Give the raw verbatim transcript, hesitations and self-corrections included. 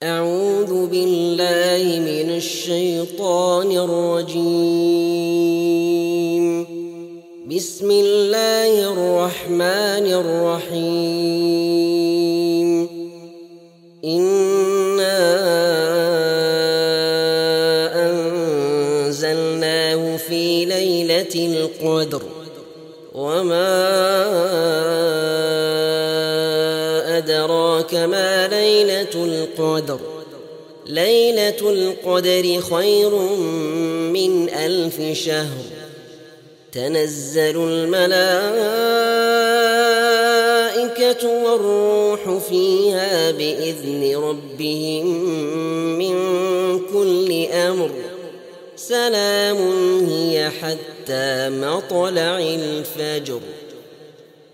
أعوذ بالله من الشيطان الرجيم. بسم الله الرحمن الرحيم. إنا أنزلناه في ليلة القدر وما أدراك ما ليلة القدر ليلة القدر خير من ألف شهر تنزل الملائكة والروح فيها بإذن ربهم من كل أمر سلام هي حتى مطلع الفجر.